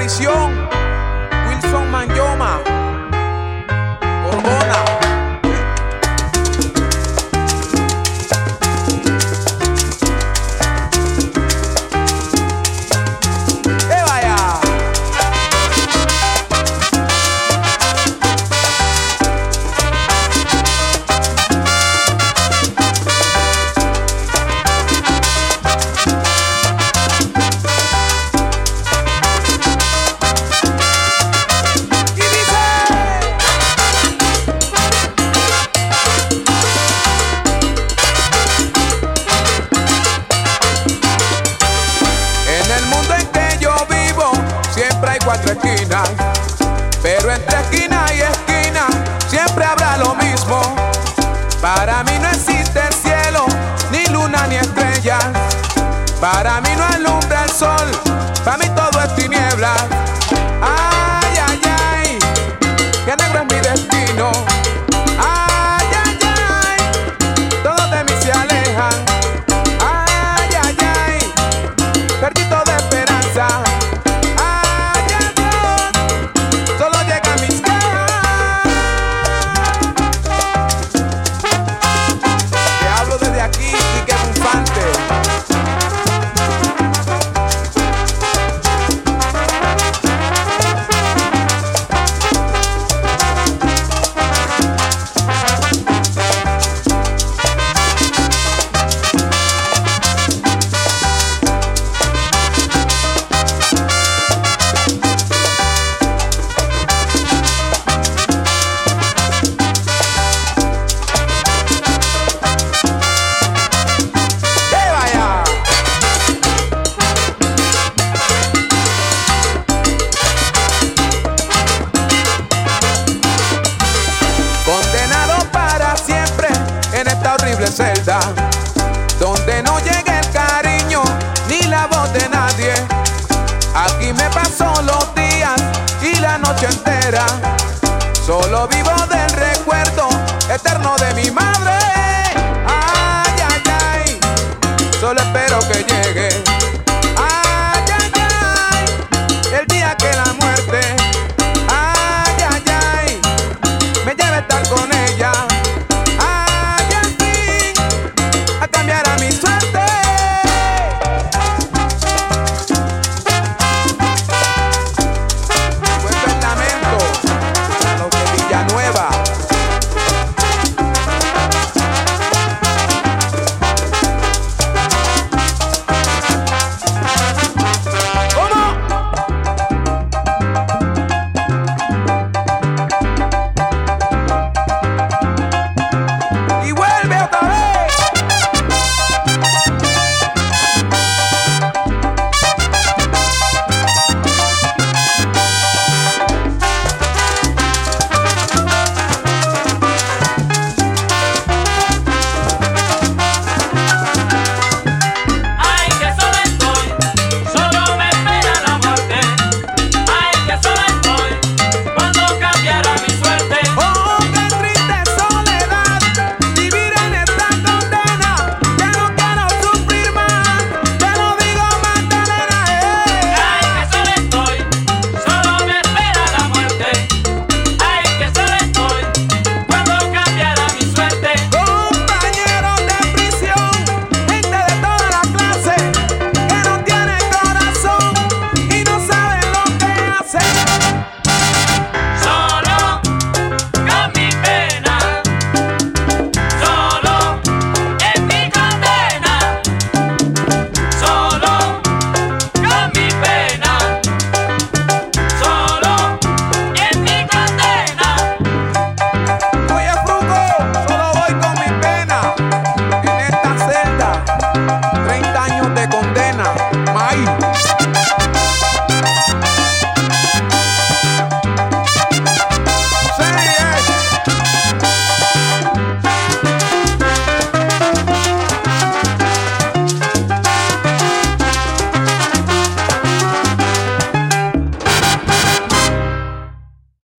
prisión, Wilson Manyoma, Gorgona. Cuatro esquinas, pero entre esquina y esquina siempre habrá lo mismo. Para mí no existe el cielo, ni luna ni estrellas. Para mí no alumbra el sol, para mí todo es tiniebla. Ay, ay, ay, que negro es mi destino. Ay, ay, ay, todos de mí se alejan. Ay, ay, ay, perdí toda esperanza. Celda, donde no llega el cariño ni la voz de nadie. Aquí me paso los días y la noche entera, solo vivo del recuerdo eterno de mi madre. Ay, ay, ay, solo espero que llegue